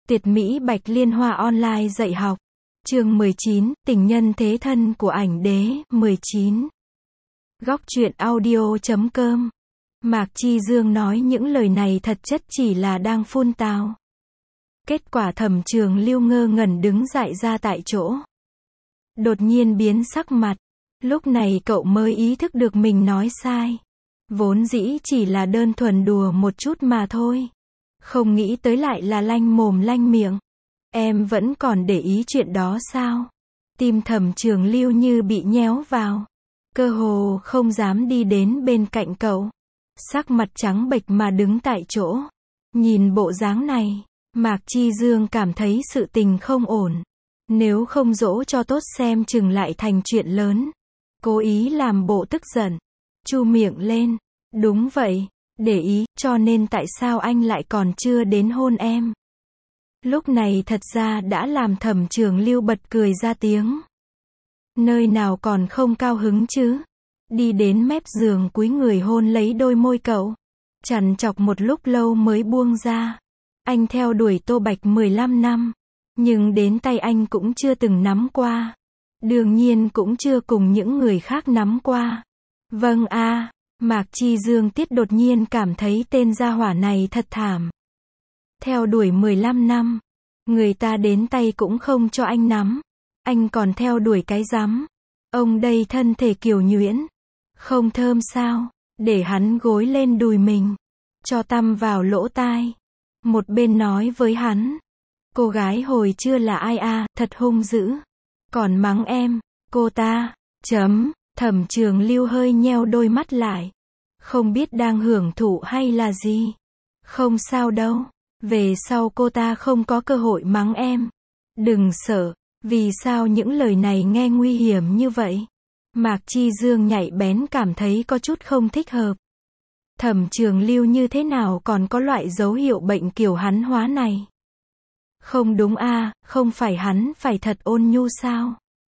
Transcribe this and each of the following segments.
Tuyệt mỹ Bạch Liên Hoa online dạy học. Chương 19, tình nhân thế thân của ảnh đế, 19. Góc truyện audio.com. Mạc Chi Dương nói những lời này thật chất chỉ là đang phun tào. Kết quả Thẩm Trường Lưu ngơ ngẩn đứng dại ra tại chỗ. Đột nhiên biến sắc mặt. Lúc này cậu mới ý thức được mình nói sai. Vốn dĩ chỉ là đơn thuần đùa một chút mà thôi. Không nghĩ tới lại là lanh mồm lanh miệng. Em vẫn còn để ý chuyện đó sao? Tim Thẩm Trường Lưu như bị nhéo vào. Cơ hồ không dám đi đến bên cạnh cậu. Sắc mặt trắng bệch mà đứng tại chỗ. Nhìn bộ dáng này, Mạc Chi Dương cảm thấy sự tình không ổn. Nếu không dỗ cho tốt xem chừng lại thành chuyện lớn. Cố ý làm bộ tức giận. Chu miệng lên. Đúng vậy, để ý, cho nên tại sao anh lại còn chưa đến hôn em? Lúc này thật ra đã làm Thẩm Trường Lưu bật cười ra tiếng. Nơi nào còn không cao hứng chứ? Đi đến mép giường cúi người hôn lấy đôi môi cậu. Trằn trọc một lúc lâu mới buông ra. Anh theo đuổi Tô Bạch 15 năm. Nhưng đến tay anh cũng chưa từng nắm qua. Đương nhiên cũng chưa cùng những người khác nắm qua. Vâng a. Mạc Chi Dương Tiết đột nhiên cảm thấy tên gia hỏa này thật thảm. Theo đuổi 15 năm. Người ta đến tay cũng không cho anh nắm. Anh còn theo đuổi cái rắm. Ông đây thân thể kiều nhuyễn. Không thơm sao? Để hắn gối lên đùi mình. Cho tăm vào lỗ tai. Một bên nói với hắn. Cô gái hồi chưa là ai a, thật hung dữ. Còn mắng em, cô ta, Thẩm Trường Lưu hơi nheo đôi mắt lại. Không biết đang hưởng thụ hay là gì. Không sao đâu. Về sau cô ta không có cơ hội mắng em. Đừng sợ. Vì sao những lời này nghe nguy hiểm như vậy? Mạc Chi Dương nhạy bén cảm thấy có chút không thích hợp. Thẩm Trường Lưu như thế nào còn có loại dấu hiệu bệnh kiểu hắn hóa này? Không đúng a, không phải hắn phải thật ôn nhu sao?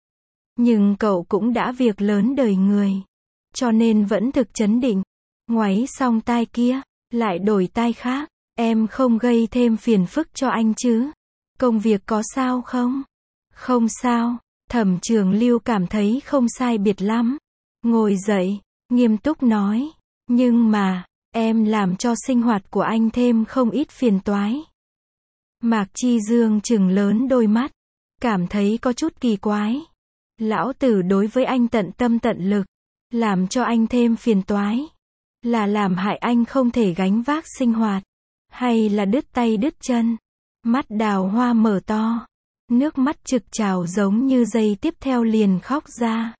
Nhưng cậu cũng đã việc lớn đời người. Cho nên vẫn thực chấn định. Ngoáy xong tai kia, lại đổi tai khác. Em không gây thêm phiền phức cho anh chứ? Công việc có sao không? Không sao. Thẩm Trường Lưu cảm thấy không sai biệt lắm. Ngồi dậy, nghiêm túc nói. Nhưng mà, em làm cho sinh hoạt của anh thêm không ít phiền toái. Mạc Chi Dương trừng lớn đôi mắt. Cảm thấy có chút kỳ quái. Lão tử đối với anh tận tâm tận lực. Làm cho anh thêm phiền toái. Là làm hại anh không thể gánh vác sinh hoạt. Hay là đứt tay đứt chân. Mắt Đào Hoa mở to. Nước mắt trực trào giống như giây tiếp theo liền khóc ra.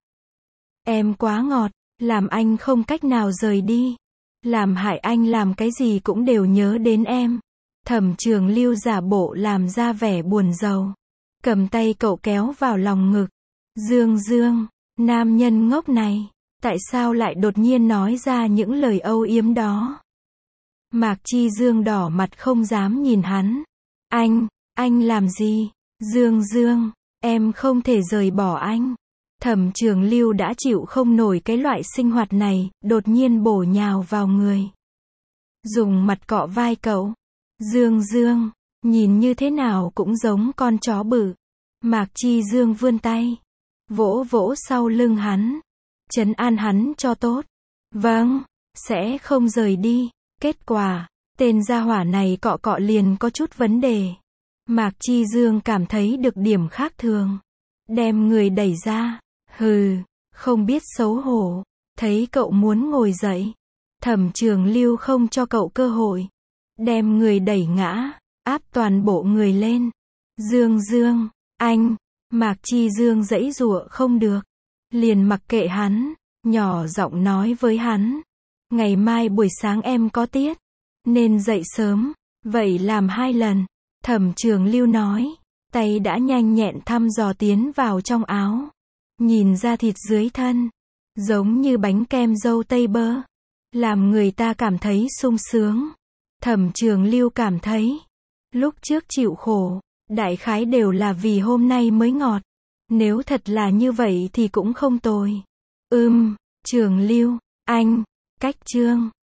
Em quá ngọt. Làm anh không cách nào rời đi. Làm hại anh làm cái gì cũng đều nhớ đến em. Thẩm Trường Lưu giả bộ làm ra vẻ buồn rầu. Cầm tay cậu kéo vào lòng ngực. Dương Dương, nam nhân ngốc này. Tại sao lại đột nhiên nói ra những lời âu yếm đó? Mạc Chi Dương đỏ mặt không dám nhìn hắn. Anh làm gì? Dương Dương, em không thể rời bỏ anh. Thẩm Trường Lưu đã chịu không nổi cái loại sinh hoạt này, đột nhiên bổ nhào vào người. Dùng mặt cọ vai cậu. Dương Dương, nhìn như thế nào cũng giống con chó bự. Mạc Chi Dương vươn tay. Vỗ vỗ sau lưng hắn. Trấn an hắn cho tốt. Vâng, sẽ không rời đi. Kết quả, tên gia hỏa này cọ cọ liền có chút vấn đề. Mạc Chi Dương cảm thấy được điểm khác thường. Đem người đẩy ra. Hừ, không biết xấu hổ. Thấy cậu muốn ngồi dậy. Thẩm Trường Lưu không cho cậu cơ hội. Đem người đẩy ngã. Áp toàn bộ người lên. Dương Dương, anh. Mạc Chi Dương giãy giụa không được. Liền mặc kệ hắn. Nhỏ giọng nói với hắn. Ngày mai buổi sáng em có tiết. Nên dậy sớm. Vậy làm 2 lần. Thẩm Trường Lưu nói. Tay đã nhanh nhẹn thăm dò tiến vào trong áo. Nhìn ra thịt dưới thân. Giống như bánh kem dâu tây bơ. Làm người ta cảm thấy sung sướng. Thẩm Trường Lưu cảm thấy. Lúc trước chịu khổ. Đại khái đều là vì hôm nay mới ngọt. Nếu thật là như vậy thì cũng không tồi. Trường Lưu, anh. Cách chương.